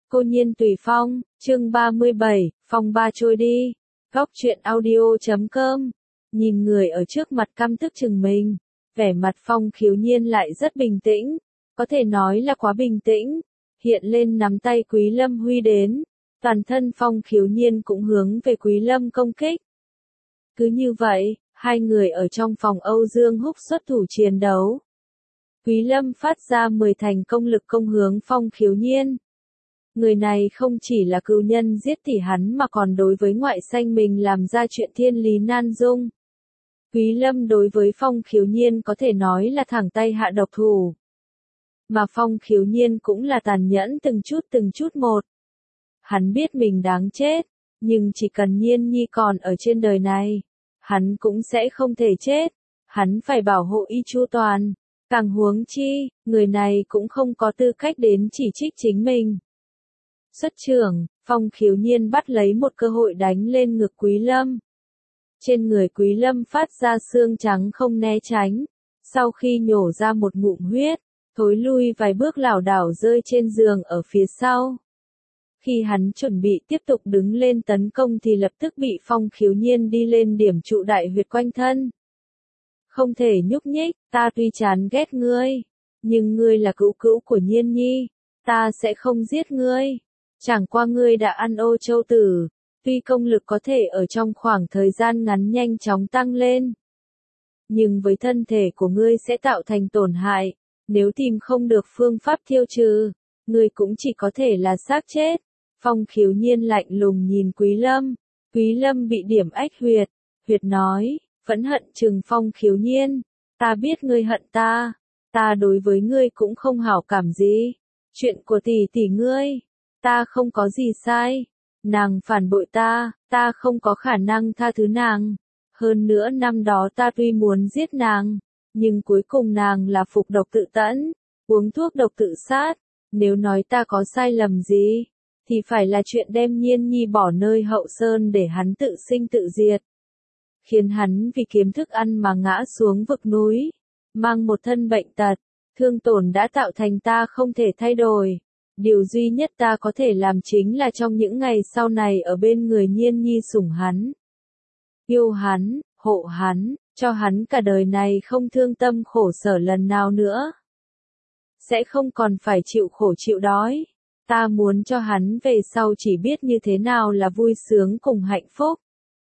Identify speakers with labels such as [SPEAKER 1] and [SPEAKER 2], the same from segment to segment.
[SPEAKER 1] Cô Nhiên Tùy Phong, chương 37, phong ba trôi đi. Góc truyện audio.com. Nhìn người ở trước mặt căm tức chừng mình, vẻ mặt Phong Khiếu Nhiên lại rất bình tĩnh, có thể nói là quá bình tĩnh. Hiện lên nắm tay Quý Lâm huy đến, toàn thân Phong Khiếu Nhiên cũng hướng về Quý Lâm công kích. Cứ như vậy, hai người ở trong phòng Âu Dương Húc xuất thủ chiến đấu. Quý Lâm phát ra 10 thành công lực công hướng Phong Khiếu Nhiên. Người này không chỉ là cừu nhân giết tỷ hắn mà còn đối với ngoại xanh mình làm ra chuyện thiên lý nan dung. Quý Lâm đối với Phong Khiếu Nhiên có thể nói là thẳng tay hạ độc thủ. Mà Phong Khiếu Nhiên cũng là tàn nhẫn từng chút một. Hắn biết mình đáng chết, nhưng chỉ cần Nhiên Nhi còn ở trên đời này, hắn cũng sẽ không thể chết. Hắn phải bảo hộ y chu toàn. Càng huống chi, người này cũng không có tư cách đến chỉ trích chính mình. Xuất trưởng, Phong Khiếu Nhiên bắt lấy một cơ hội đánh lên ngực Quý Lâm. Trên người Quý Lâm phát ra xương trắng không né tránh. Sau khi nhổ ra một ngụm huyết, thối lui vài bước lảo đảo rơi trên giường ở phía sau. Khi hắn chuẩn bị tiếp tục đứng lên tấn công thì lập tức bị Phong Khiếu Nhiên đi lên điểm trụ đại huyệt quanh thân. Không thể nhúc nhích, ta tuy chán ghét ngươi, nhưng ngươi là cữu cữu của Nhiên Nhi, ta sẽ không giết ngươi. Chẳng qua ngươi đã ăn ô châu tử, tuy công lực có thể ở trong khoảng thời gian ngắn nhanh chóng tăng lên, nhưng với thân thể của ngươi sẽ tạo thành tổn hại, nếu tìm không được phương pháp tiêu trừ, ngươi cũng chỉ có thể là xác chết. Phong Khiếu Nhiên lạnh lùng nhìn Quý Lâm bị điểm ách huyệt nói, phẫn hận trừng Phong Khiếu Nhiên, ta biết ngươi hận ta đối với ngươi cũng không hảo cảm gì, chuyện của tỷ tỷ ngươi, ta không có gì sai, nàng phản bội ta không có khả năng tha thứ nàng, hơn nữa năm đó ta tuy muốn giết nàng, nhưng cuối cùng nàng là phục độc tự tẫn, uống thuốc độc tự sát, nếu nói ta có sai lầm gì, thì phải là chuyện đem Nhiên Nhi bỏ nơi hậu sơn để hắn tự sinh tự diệt. Khiến hắn vì kiếm thức ăn mà ngã xuống vực núi, mang một thân bệnh tật, thương tổn đã tạo thành ta không thể thay đổi. Điều duy nhất ta có thể làm chính là trong những ngày sau này ở bên người Nhiên Nhi sủng hắn. Yêu hắn, hộ hắn, cho hắn cả đời này không thương tâm khổ sở lần nào nữa. Sẽ không còn phải chịu khổ chịu đói. Ta muốn cho hắn về sau chỉ biết như thế nào là vui sướng cùng hạnh phúc.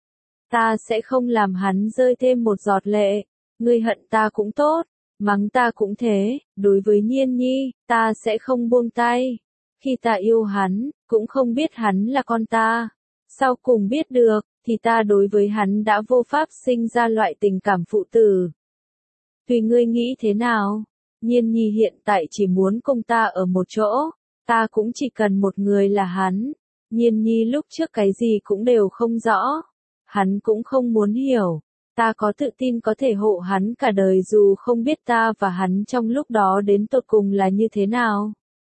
[SPEAKER 1] Ta sẽ không làm hắn rơi thêm một giọt lệ, ngươi hận ta cũng tốt, mắng ta cũng thế, đối với Nhiên Nhi, ta sẽ không buông tay. Khi ta yêu hắn, cũng không biết hắn là con ta. Sau cùng biết được, thì ta đối với hắn đã vô pháp sinh ra loại tình cảm phụ tử. Tùy ngươi nghĩ thế nào, Nhiên Nhi hiện tại chỉ muốn cùng ta ở một chỗ, ta cũng chỉ cần một người là hắn. Nhiên Nhi lúc trước cái gì cũng đều không rõ. Hắn cũng không muốn hiểu, ta có tự tin có thể hộ hắn cả đời dù không biết ta và hắn trong lúc đó đến tột cùng là như thế nào.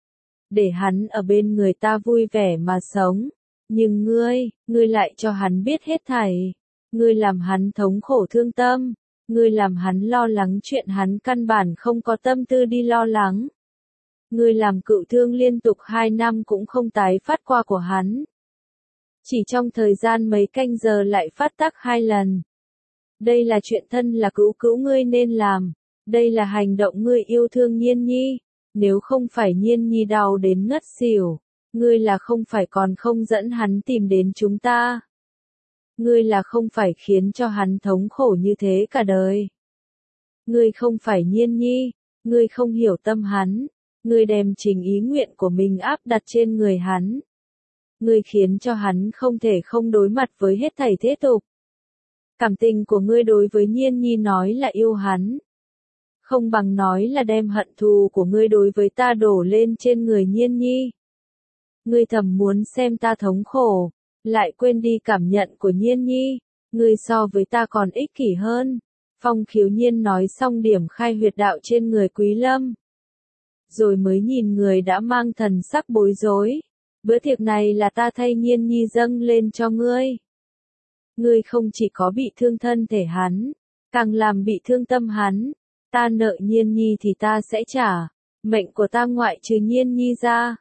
[SPEAKER 1] Để hắn ở bên người ta vui vẻ mà sống, nhưng ngươi lại cho hắn biết hết thảy. Ngươi làm hắn thống khổ thương tâm, ngươi làm hắn lo lắng chuyện hắn căn bản không có tâm tư đi lo lắng. Ngươi làm cựu thương liên tục 2 năm cũng không tái phát qua của hắn. Chỉ trong thời gian mấy canh giờ lại phát tác 2 lần. Đây là chuyện thân là cữu cữu ngươi nên làm. Đây là hành động ngươi yêu thương Nhiên Nhi. Nếu không phải Nhiên Nhi đau đến ngất xỉu, ngươi là không phải còn không dẫn hắn tìm đến chúng ta. Ngươi là không phải khiến cho hắn thống khổ như thế cả đời. Ngươi không phải Nhiên Nhi, ngươi không hiểu tâm hắn. Ngươi đem trình ý nguyện của mình áp đặt trên người hắn. Ngươi khiến cho hắn không thể không đối mặt với hết thảy thế tục. Cảm tình của ngươi đối với Nhiên Nhi nói là yêu hắn. Không bằng nói là đem hận thù của ngươi đối với ta đổ lên trên người Nhiên Nhi. Ngươi thầm muốn xem ta thống khổ, lại quên đi cảm nhận của Nhiên Nhi. Ngươi so với ta còn ích kỷ hơn. Phong Khiếu Nhiên nói xong điểm khai huyệt đạo trên người Quý Lâm. Rồi mới nhìn người đã mang thần sắc bối rối. Bữa tiệc này là ta thay Nhiên Nhi dâng lên cho ngươi. Ngươi không chỉ có bị thương thân thể hắn, càng làm bị thương tâm hắn. Ta nợ Nhiên Nhi thì ta sẽ trả. Mệnh của ta ngoại trừ Nhiên Nhi ra,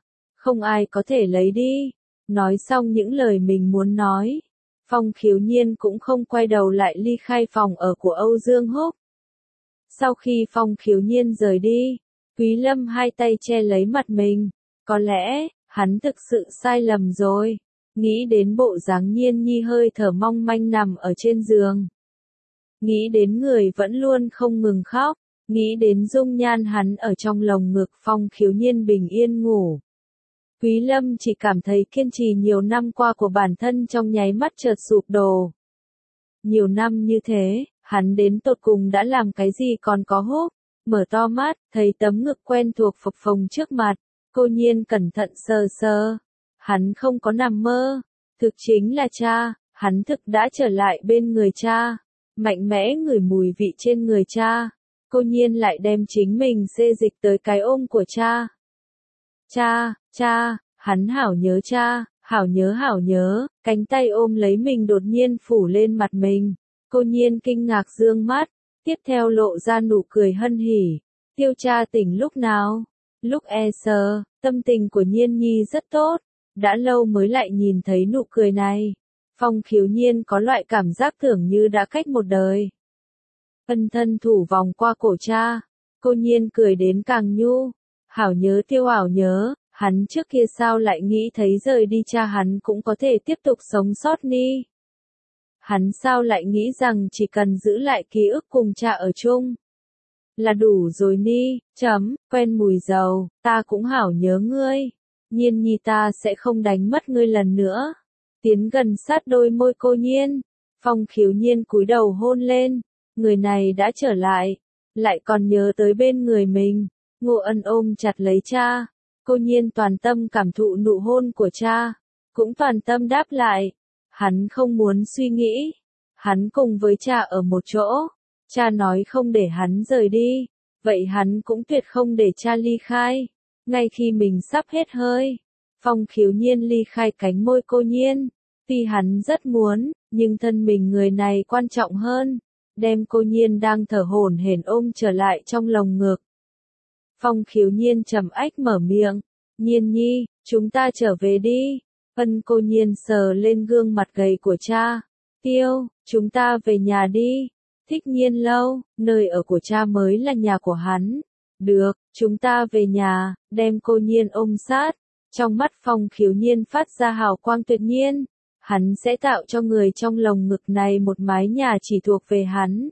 [SPEAKER 1] không ai có thể lấy đi. Nói xong những lời mình muốn nói, Phong Khiếu Nhiên cũng không quay đầu lại ly khai phòng ở của Âu Dương Húc. Sau khi Phong Khiếu Nhiên rời đi, Quý Lâm hai tay che lấy mặt mình, có lẽ, hắn thực sự sai lầm rồi. Nghĩ đến bộ dáng Nhiên Nhi hơi thở mong manh nằm ở trên giường. Nghĩ đến người vẫn luôn không ngừng khóc, nghĩ đến dung nhan hắn ở trong lồng ngực Phong Khiếu Nhiên bình yên ngủ. Quý Lâm chỉ cảm thấy kiên trì nhiều năm qua của bản thân trong nháy mắt chợt sụp đổ. Nhiều năm như thế, hắn đến tột cùng đã làm cái gì còn có Húc? Mở to mắt, thấy tấm ngực quen thuộc phập phồng trước mặt, Cô Nhiên cẩn thận sờ sờ. Hắn không có nằm mơ, thực chính là cha, hắn thực đã trở lại bên người cha, mạnh mẽ ngửi mùi vị trên người cha. Cô Nhiên lại đem chính mình xê dịch tới cái ôm của cha. Cha, hắn hảo nhớ cha, hảo nhớ, cánh tay ôm lấy mình đột nhiên phủ lên mặt mình. Cô Nhiên kinh ngạc dương mắt, tiếp theo lộ ra nụ cười hân hỉ. Tiêu cha tỉnh lúc nào? Lúc sơ, tâm tình của Nhiên Nhi rất tốt, đã lâu mới lại nhìn thấy nụ cười này. Phong Khiếu Nhiên có loại cảm giác tưởng như đã cách một đời. Ân thân thủ vòng qua cổ cha, Cô Nhiên cười đến càng nhu. Hảo nhớ Tiêu hảo nhớ, hắn trước kia sao lại nghĩ thấy rời đi cha hắn cũng có thể tiếp tục sống sót ni. Hắn sao lại nghĩ rằng chỉ cần giữ lại ký ức cùng cha ở chung là đủ rồi ni, quen mùi dầu, ta cũng hảo nhớ ngươi. Nhiên Nhi ta sẽ không đánh mất ngươi lần nữa. Tiến gần sát đôi môi Cô Nhiên, Phong Khiếu Nhiên cúi đầu hôn lên, người này đã trở lại còn nhớ tới bên người mình. Ngô Ân ôm chặt lấy cha, Cô Nhiên toàn tâm cảm thụ nụ hôn của cha, cũng toàn tâm đáp lại. Hắn không muốn suy nghĩ, hắn cùng với cha ở một chỗ, cha nói không để hắn rời đi, vậy hắn cũng tuyệt không để cha ly khai. Ngay khi mình sắp hết hơi, Phong Khiếu Nhiên ly khai cánh môi Cô Nhiên, tuy hắn rất muốn, nhưng thân mình người này quan trọng hơn, đem Cô Nhiên đang thở hổn hển ôm trở lại trong lồng ngực. Phong Khiếu Nhiên trầm ách mở miệng, Nhiên Nhi, chúng ta trở về đi. Cô Nhiên sờ lên gương mặt gầy của cha. Tiêu, chúng ta về nhà đi. Thích Nhiên lâu, nơi ở của cha mới là nhà của hắn. Được, chúng ta về nhà, đem Cô Nhiên ôm sát. Trong mắt Phong Khiếu Nhiên phát ra hào quang tuyệt nhiên. Hắn sẽ tạo cho người trong lồng ngực này một mái nhà chỉ thuộc về hắn.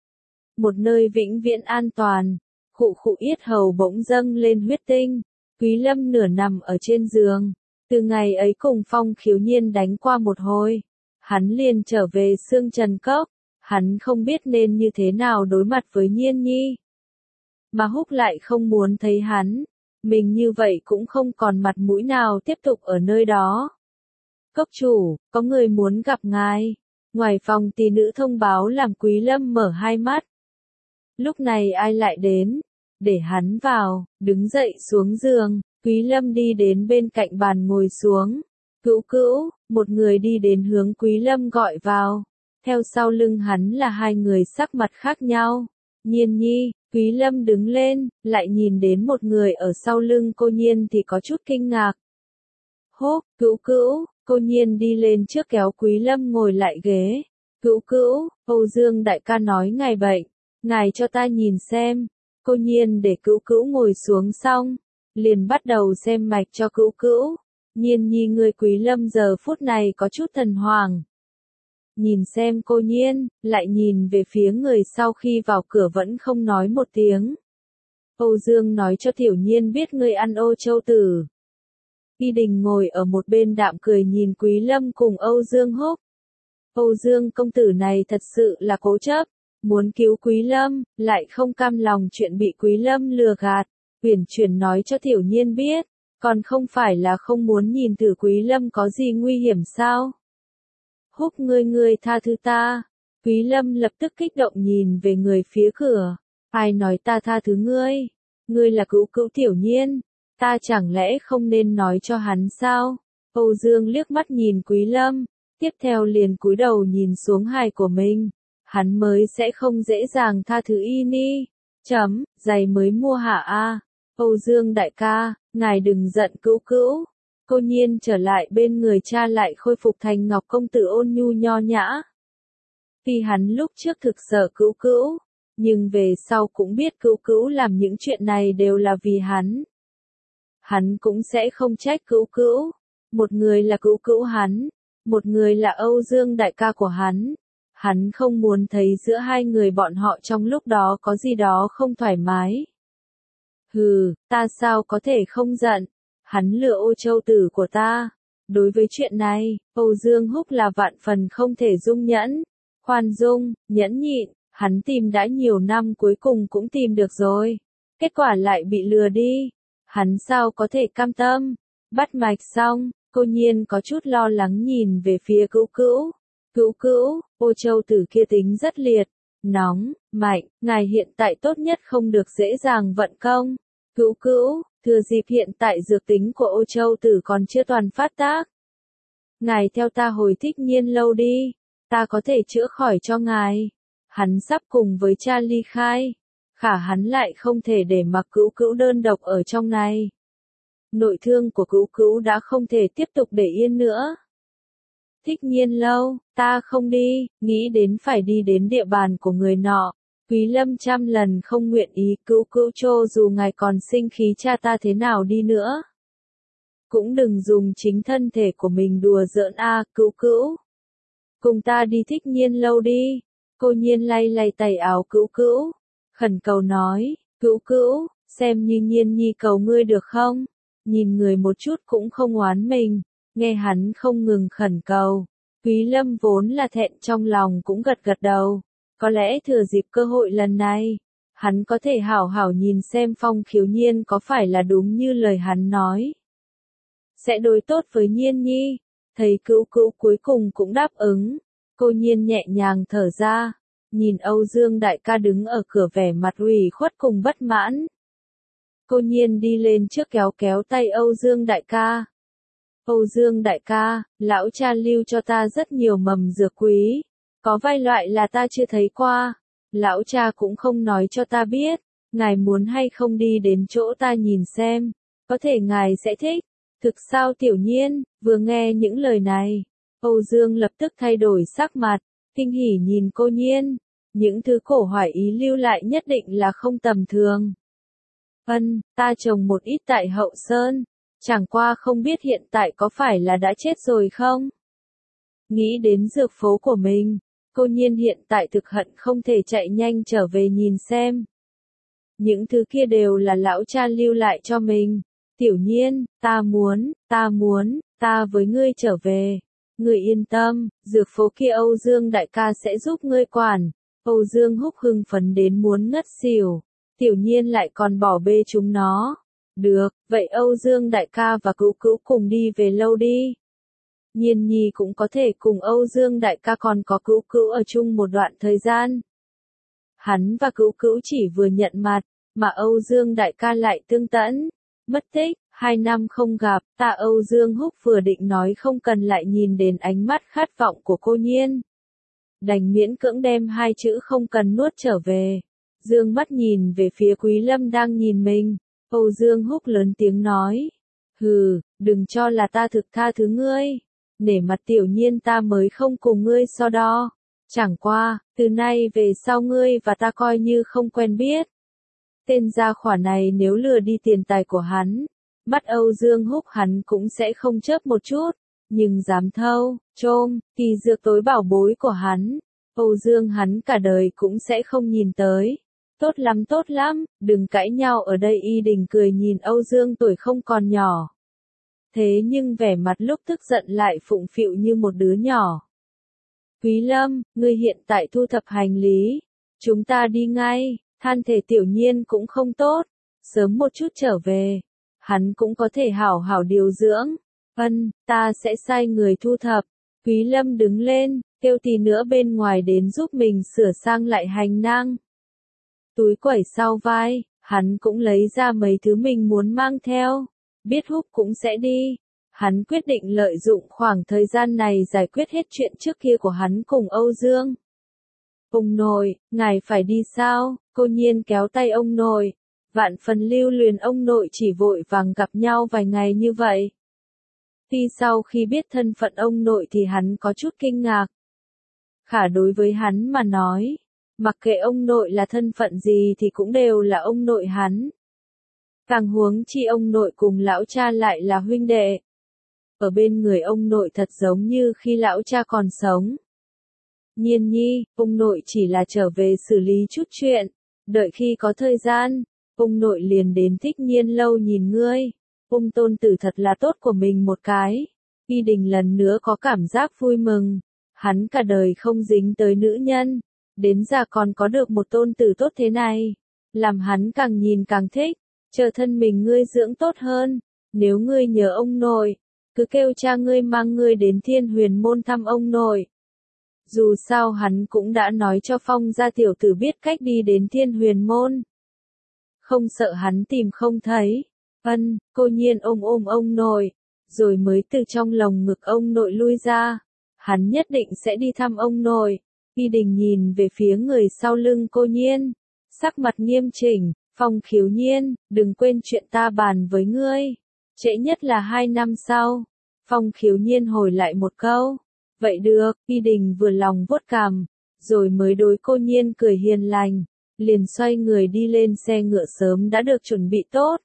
[SPEAKER 1] Một nơi vĩnh viễn an toàn. Khụ yết hầu bỗng dâng lên huyết tinh. Quý Lâm nửa nằm ở trên giường. Từ ngày ấy cùng Phong Khiếu Nhiên đánh qua một hồi, hắn liền trở về Sương Trần Cốc, hắn không biết nên như thế nào đối mặt với Nhiên Nhi. Mà Húc lại không muốn thấy hắn, mình như vậy cũng không còn mặt mũi nào tiếp tục ở nơi đó. Cốc chủ, có người muốn gặp ngài. Ngoài phòng tỷ nữ thông báo làm Quý Lâm mở hai mắt. Lúc này ai lại đến? Để hắn vào, đứng dậy xuống giường. Quý Lâm đi đến bên cạnh bàn ngồi xuống. Cữu, một người đi đến hướng Quý Lâm gọi vào. Theo sau lưng hắn là hai người sắc mặt khác nhau. Nhiên Nhi, Quý Lâm đứng lên, lại nhìn đến một người ở sau lưng Cô Nhiên thì có chút kinh ngạc. Hô, Cữu, Cô Nhiên đi lên trước kéo Quý Lâm ngồi lại ghế. Cữu, Âu Dương đại ca nói ngài bệnh, ngài cho ta nhìn xem. Cô Nhiên để Cữu ngồi xuống xong, liền bắt đầu xem mạch cho Cữu. Nhiên Nhi người Quý Lâm giờ phút này có chút thần hoàng. Nhìn xem Cô Nhiên, lại nhìn về phía người sau khi vào cửa vẫn không nói một tiếng. Âu Dương nói cho Tiểu Nhiên biết ngươi ăn Ô Châu Tử. Y Đình ngồi ở một bên đạm cười nhìn Quý Lâm cùng Âu Dương Húc. Âu Dương công tử này thật sự là cố chấp, muốn cứu Quý Lâm, lại không cam lòng chuyện bị Quý Lâm lừa gạt. Uyển chuyển nói cho Tiểu Nhiên biết, còn không phải là không muốn nhìn thử Quý Lâm có gì nguy hiểm sao? Húc ngươi tha thứ ta. Quý Lâm lập tức kích động nhìn về người phía cửa. Ai nói ta tha thứ ngươi? Ngươi là Cữu Tiểu Nhiên, ta chẳng lẽ không nên nói cho hắn sao? Âu Dương liếc mắt nhìn Quý Lâm, tiếp theo liền cúi đầu nhìn xuống hài của mình. Hắn mới sẽ không dễ dàng tha thứ y ni. Giày mới mua hả a? Âu Dương đại ca, ngài đừng giận Cữu Cữu. Cô Nhiên trở lại bên người cha lại khôi phục thành Ngọc công tử ôn nhu nho nhã. Tuy hắn lúc trước thực sợ Cữu Cữu, nhưng về sau cũng biết Cữu Cữu làm những chuyện này đều là vì hắn. Hắn cũng sẽ không trách Cữu Cữu. Một người là Cữu Cữu hắn, một người là Âu Dương đại ca của hắn. Hắn không muốn thấy giữa hai người bọn họ trong lúc đó có gì đó không thoải mái. Hừ, ta sao có thể không giận, hắn lừa Ô Châu tử của ta. Đối với chuyện này, Âu Dương Húc là vạn phần không thể dung nhẫn, khoan dung, nhẫn nhịn, hắn tìm đã nhiều năm cuối cùng cũng tìm được rồi. Kết quả lại bị lừa đi, hắn sao có thể cam tâm. Bắt mạch xong, Cô Nhiên có chút lo lắng nhìn về phía Cữu Cữu. Cữu Cữu, Ô Châu tử kia tính rất liệt, nóng, mạnh, ngài hiện tại tốt nhất không được dễ dàng vận công. Cữu Cữu, thừa dịp hiện tại dược tính của Ô Châu tử còn chưa toàn phát tác. Ngài theo ta hồi Thích Nhiên lâu đi, ta có thể chữa khỏi cho ngài. Hắn sắp cùng với cha ly khai, khả hắn lại không thể để mặc Cữu Cữu đơn độc ở trong này. Nội thương của Cữu Cữu đã không thể tiếp tục để yên nữa. Thích Nhiên lâu, ta không đi, nghĩ đến phải đi đến địa bàn của người nọ. Quý Lâm trăm lần không nguyện ý. Cữu Cữu cho dù ngài còn sinh khí cha ta thế nào đi nữa, cũng đừng dùng chính thân thể của mình đùa giỡn a. Cữu Cữu, cùng ta đi Thích Nhiên lâu đi. Cô Nhiên lay lay tay áo Cữu Cữu, khẩn cầu nói, Cữu Cữu, xem như Nhiên nhi cầu ngươi được không? Nhìn người một chút cũng không oán mình, nghe hắn không ngừng khẩn cầu. Quý Lâm vốn là thẹn trong lòng cũng gật gật đầu. Có lẽ thừa dịp cơ hội lần này, hắn có thể hảo hảo nhìn xem Phong Khiếu Nhiên có phải là đúng như lời hắn nói. Sẽ đối tốt với Nhiên nhi. Thấy Cữu Cữu cuối cùng cũng đáp ứng. Cô Nhiên nhẹ nhàng thở ra, nhìn Âu Dương đại ca đứng ở cửa vẻ mặt ủy khuất cùng bất mãn. Cô Nhiên đi lên trước kéo kéo tay Âu Dương đại ca. Âu Dương đại ca, lão cha lưu cho ta rất nhiều mầm dược quý. Có vài loại là ta chưa thấy qua. Lão cha cũng không nói cho ta biết. Ngài muốn hay không đi đến chỗ ta nhìn xem. Có thể ngài sẽ thích. Thực sao Tiểu Nhiên, vừa nghe những lời này. Âu Dương lập tức thay đổi sắc mặt. Kinh hỉ nhìn Cô Nhiên. Những thứ cổ hoài ý lưu lại nhất định là không tầm thường. Ta trồng một ít tại Hậu Sơn. Chẳng qua không biết hiện tại có phải là đã chết rồi không? Nghĩ đến dược phố của mình, Cô Nhiên hiện tại thực hận không thể chạy nhanh trở về nhìn xem. Những thứ kia đều là lão cha lưu lại cho mình. Tiểu Nhiên, ta với ngươi trở về. Ngươi yên tâm, dược phố kia Âu Dương đại ca sẽ giúp ngươi quản. Âu Dương Húc hưng phấn đến muốn ngất xỉu. Tiểu Nhiên lại còn bỏ bê chúng nó. Được, vậy Âu Dương đại ca và Cữu Cữu cùng đi về lâu đi. Nhiên nhi cũng có thể cùng Âu Dương đại ca còn có Cữu Cữu ở chung một đoạn thời gian. Hắn và Cữu Cữu chỉ vừa nhận mặt, mà Âu Dương đại ca lại tương tẫn. Mất tích, 2 năm không gặp, ta Âu Dương Húc vừa định nói không cần lại nhìn đến ánh mắt khát vọng của Cô Nhiên. Đành miễn cưỡng đem 2 chữ không cần nuốt trở về. Dương mắt nhìn về phía Quý Lâm đang nhìn mình. Âu Dương Húc lớn tiếng nói. Hừ, đừng cho là ta thực tha thứ ngươi. Nể mặt Tiểu Nhiên ta mới không cùng ngươi so đo. Chẳng qua, từ nay về sau ngươi và ta coi như không quen biết. Tên gia khỏa này nếu lừa đi tiền tài của hắn, bắt Âu Dương Húc hắn cũng sẽ không chớp một chút. Nhưng dám thâu, trôm, kỳ dược tối bảo bối của hắn, Âu Dương hắn cả đời cũng sẽ không nhìn tới. Tốt lắm, đừng cãi nhau ở đây. Y Đình cười nhìn Âu Dương tuổi không còn nhỏ. Thế nhưng vẻ mặt lúc tức giận lại phụng phịu như một đứa nhỏ. Quý Lâm, ngươi hiện tại thu thập hành lý. Chúng ta đi ngay, thân thể Tiểu Nhiên cũng không tốt. Sớm một chút trở về. Hắn cũng có thể hảo hảo điều dưỡng. Ta sẽ sai người thu thập. Quý Lâm đứng lên, kêu tí nữa bên ngoài đến giúp mình sửa sang lại hành năng. Túi quẩy sau vai, hắn cũng lấy ra mấy thứ mình muốn mang theo. Biết Húc cũng sẽ đi. Hắn quyết định lợi dụng khoảng thời gian này giải quyết hết chuyện trước kia của hắn cùng Âu Dương. Ông nội, ngài phải đi sao? Cô Nhiên kéo tay ông nội. Vạn phần lưu luyến ông nội chỉ vội vàng gặp nhau vài ngày như vậy. Tuy sau khi biết thân phận ông nội thì hắn có chút kinh ngạc. Khả đối với hắn mà nói, mặc kệ ông nội là thân phận gì thì cũng đều là ông nội hắn. Càng huống chi ông nội cùng lão cha lại là huynh đệ. Ở bên người ông nội thật giống như khi lão cha còn sống. Nhiên nhi, ông nội chỉ là trở về xử lý chút chuyện, đợi khi có thời gian, ông nội liền đến Thích Nhiên lâu nhìn ngươi. Ông tôn tử thật là tốt của mình một cái. Y Đình lần nữa có cảm giác vui mừng. Hắn cả đời không dính tới nữ nhân, đến già còn có được một tôn tử tốt thế này, làm hắn càng nhìn càng thích. Chờ thân mình ngươi dưỡng tốt hơn, nếu ngươi nhớ ông nội, cứ kêu cha ngươi mang ngươi đến Thiên Huyền môn thăm ông nội. Dù sao hắn cũng đã nói cho Phong gia tiểu tử biết cách đi đến Thiên Huyền môn. Không sợ hắn tìm không thấy. Cô Nhiên ôm ông nội, rồi mới từ trong lồng ngực ông nội lui ra. Hắn nhất định sẽ đi thăm ông nội. Y Đình nhìn về phía người sau lưng cô Nhiên, sắc mặt nghiêm chỉnh. Phong Khiếu Nhiên, đừng quên chuyện ta bàn với ngươi. Trễ nhất là 2 năm sau. Phong Khiếu Nhiên hồi lại một câu. Vậy được, Y Đình vừa lòng vuốt cằm, rồi mới đối cô Nhiên cười hiền lành, liền xoay người đi lên xe ngựa sớm đã được chuẩn bị tốt.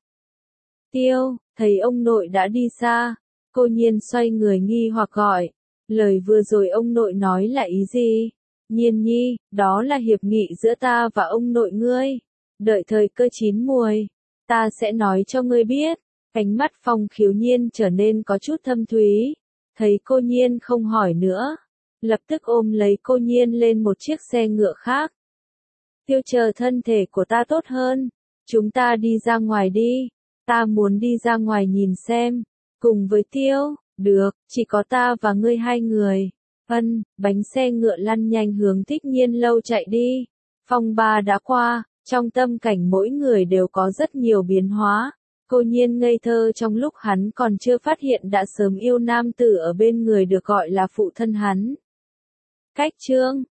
[SPEAKER 1] Tiêu, thấy ông nội đã đi xa, cô Nhiên xoay người nghi hoặc gọi, lời vừa rồi ông nội nói là ý gì? Nhiên nhi, đó là hiệp nghị giữa ta và ông nội ngươi. Đợi thời cơ chín muồi, ta sẽ nói cho ngươi biết. Ánh mắt Phong Khiếu Nhiên trở nên có chút thâm thúy. Thấy cô Nhiên không hỏi nữa, lập tức ôm lấy cô Nhiên lên một chiếc xe ngựa khác. Tiêu, chờ thân thể của ta tốt hơn, chúng ta đi ra ngoài đi. Ta muốn đi ra ngoài nhìn xem. Cùng với Tiêu, được, chỉ có ta và ngươi 2 người. Bánh xe ngựa lăn nhanh hướng Thích Nhiên lâu chạy đi. Phong ba đã qua. Trong tâm cảnh mỗi người đều có rất nhiều biến hóa. Cô Nhiên ngây thơ trong lúc hắn còn chưa phát hiện đã sớm yêu nam tử ở bên người được gọi là phụ thân hắn. Cách chương